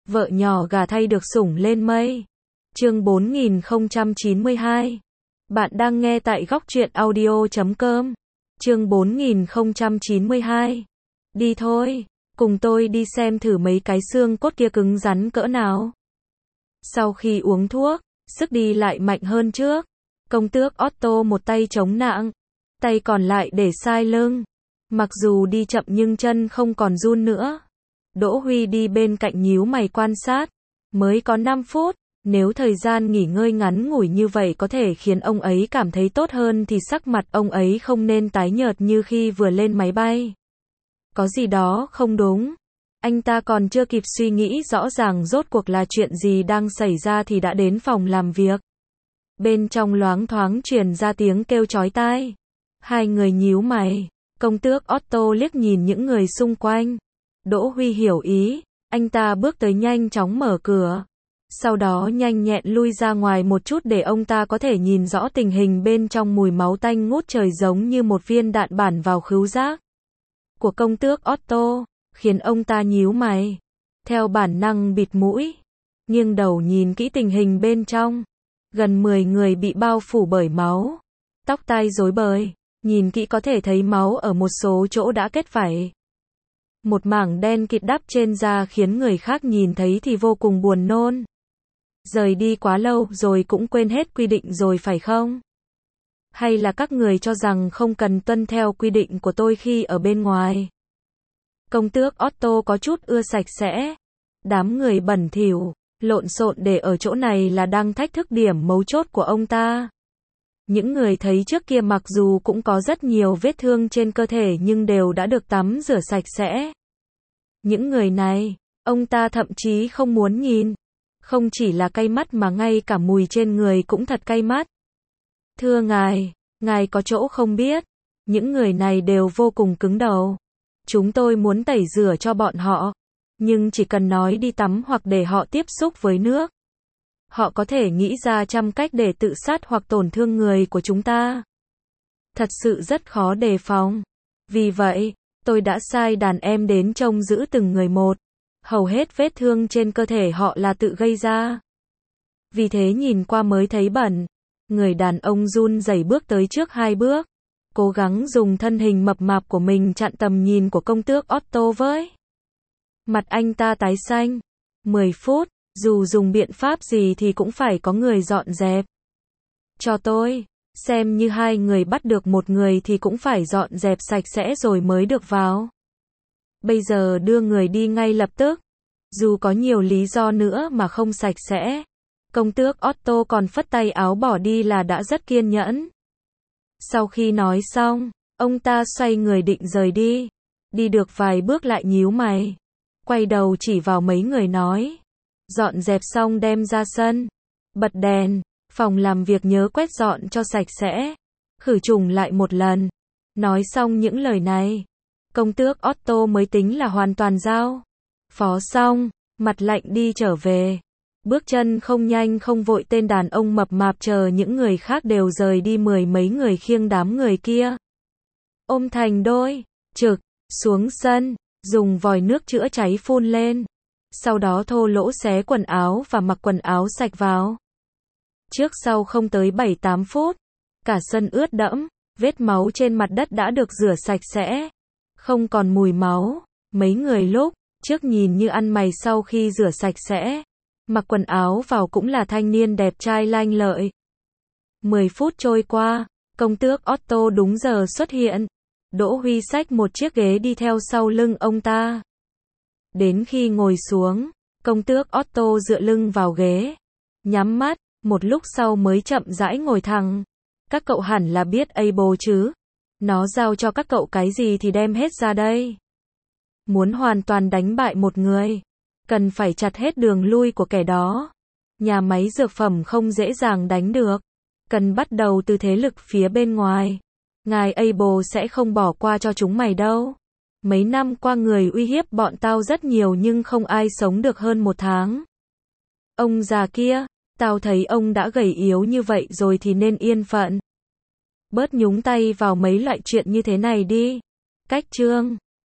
Vợ nhỏ gà thay được sủng lên mây. Chương 4092. Bạn đang nghe tại góc truyện audio.com. Chương 4092. Đi thôi, cùng tôi đi xem thử mấy cái xương cốt kia cứng rắn cỡ nào. Sau khi uống thuốc, sức đi lại mạnh hơn trước. Công tước Otto một tay chống nạng, tay còn lại để sai lưng. Mặc dù đi chậm nhưng chân không còn run nữa. Đỗ Huy đi bên cạnh nhíu mày quan sát. Mới có 5 phút, nếu thời gian nghỉ ngơi ngắn ngủi như vậy có thể khiến ông ấy cảm thấy tốt hơn thì sắc mặt ông ấy không nên tái nhợt như khi vừa lên máy bay. Có gì đó không đúng. Anh ta còn chưa kịp suy nghĩ rõ ràng rốt cuộc là chuyện gì đang xảy ra thì đã đến phòng làm việc. Bên trong loáng thoáng truyền ra tiếng kêu chói tai. Hai người nhíu mày. Công tước Otto liếc nhìn những người xung quanh. Đỗ Huy hiểu ý, anh ta bước tới nhanh chóng mở cửa. Sau đó nhanh nhẹn lui ra ngoài một chút để ông ta có thể nhìn rõ tình hình bên trong. Mùi máu tanh ngút trời giống như một viên đạn bắn vào khứu giác của công tước Otto, khiến ông ta nhíu mày. Theo bản năng bịt mũi, nghiêng đầu nhìn kỹ tình hình bên trong. Gần 10 người bị bao phủ bởi máu, tóc tai rối bời. Nhìn kỹ có thể thấy máu ở một số chỗ đã kết vảy. Một mảng đen kịt đắp trên da khiến người khác nhìn thấy thì vô cùng buồn nôn. Rời đi quá lâu rồi cũng quên hết quy định rồi phải không? Hay là các người cho rằng không cần tuân theo quy định của tôi khi ở bên ngoài? Công tước Otto có chút ưa sạch sẽ. Đám người bẩn thỉu, lộn xộn để ở chỗ này là đang thách thức điểm mấu chốt của ông ta. Những người thấy trước kia mặc dù cũng có rất nhiều vết thương trên cơ thể nhưng đều đã được tắm rửa sạch sẽ. Những người này, ông ta thậm chí không muốn nhìn. Không chỉ là cay mắt mà ngay cả mùi trên người cũng thật cay mắt. Thưa ngài có chỗ không biết. Những người này đều vô cùng cứng đầu. Chúng tôi muốn tẩy rửa cho bọn họ. Nhưng chỉ cần nói đi tắm hoặc để họ tiếp xúc với nước. Họ có thể nghĩ ra trăm cách để tự sát hoặc tổn thương người của chúng ta. Thật sự rất khó đề phòng. Vì vậy, tôi đã sai đàn em đến trông giữ từng người một. Hầu hết vết thương trên cơ thể họ là tự gây ra. Vì thế nhìn qua mới thấy bẩn. Người đàn ông run rẩy bước tới trước 2 bước. Cố gắng dùng thân hình mập mạp của mình chặn tầm nhìn của công tước Otto với. Mặt anh ta tái xanh. 10 phút. Dù dùng biện pháp gì thì cũng phải có người dọn dẹp. Cho tôi, xem như hai người bắt được một người thì cũng phải dọn dẹp sạch sẽ rồi mới được vào. Bây giờ đưa người đi ngay lập tức. Dù có nhiều lý do nữa mà không sạch sẽ. Công tước Otto còn phất tay áo bỏ đi là đã rất kiên nhẫn. Sau khi nói xong, ông ta xoay người định rời đi. Đi được vài bước lại nhíu mày. Quay đầu chỉ vào mấy người nói. Dọn dẹp xong đem ra sân. Bật đèn. Phòng làm việc nhớ quét dọn cho sạch sẽ. Khử trùng lại một lần. Nói xong những lời này. Công tước Otto mới tính là hoàn toàn giao phó xong. Mặt lạnh đi trở về. Bước chân không nhanh không vội tên đàn ông mập mạp chờ những người khác đều rời đi. 10 mấy người khiêng đám người kia. Ôm thành đôi. Trực. Xuống sân. Dùng vòi nước chữa cháy phun lên. Sau đó thô lỗ xé quần áo và mặc quần áo sạch vào. Trước sau không tới 7-8 phút. Cả sân ướt đẫm. Vết máu trên mặt đất đã được rửa sạch sẽ. Không còn mùi máu. Mấy người lúc trước nhìn như ăn mày sau khi rửa sạch sẽ. Mặc quần áo vào cũng là thanh niên đẹp trai lanh lợi. 10 phút trôi qua. Công tước Otto đúng giờ xuất hiện. Đỗ Huy xách một chiếc ghế đi theo sau lưng ông ta. Đến khi ngồi xuống, công tước Otto dựa lưng vào ghế. Nhắm mắt, một lúc sau mới chậm rãi ngồi thẳng. Các cậu hẳn là biết Able chứ. Nó giao cho các cậu cái gì thì đem hết ra đây. Muốn hoàn toàn đánh bại một người, cần phải chặt hết đường lui của kẻ đó. Nhà máy dược phẩm không dễ dàng đánh được. Cần bắt đầu từ thế lực phía bên ngoài. Ngài Able sẽ không bỏ qua cho chúng mày đâu. Mấy năm qua người uy hiếp bọn tao rất nhiều nhưng không ai sống được hơn 1 tháng. Ông già kia, tao thấy ông đã gầy yếu như vậy rồi thì nên yên phận. Bớt nhúng tay vào mấy loại chuyện như thế này đi. Cách chương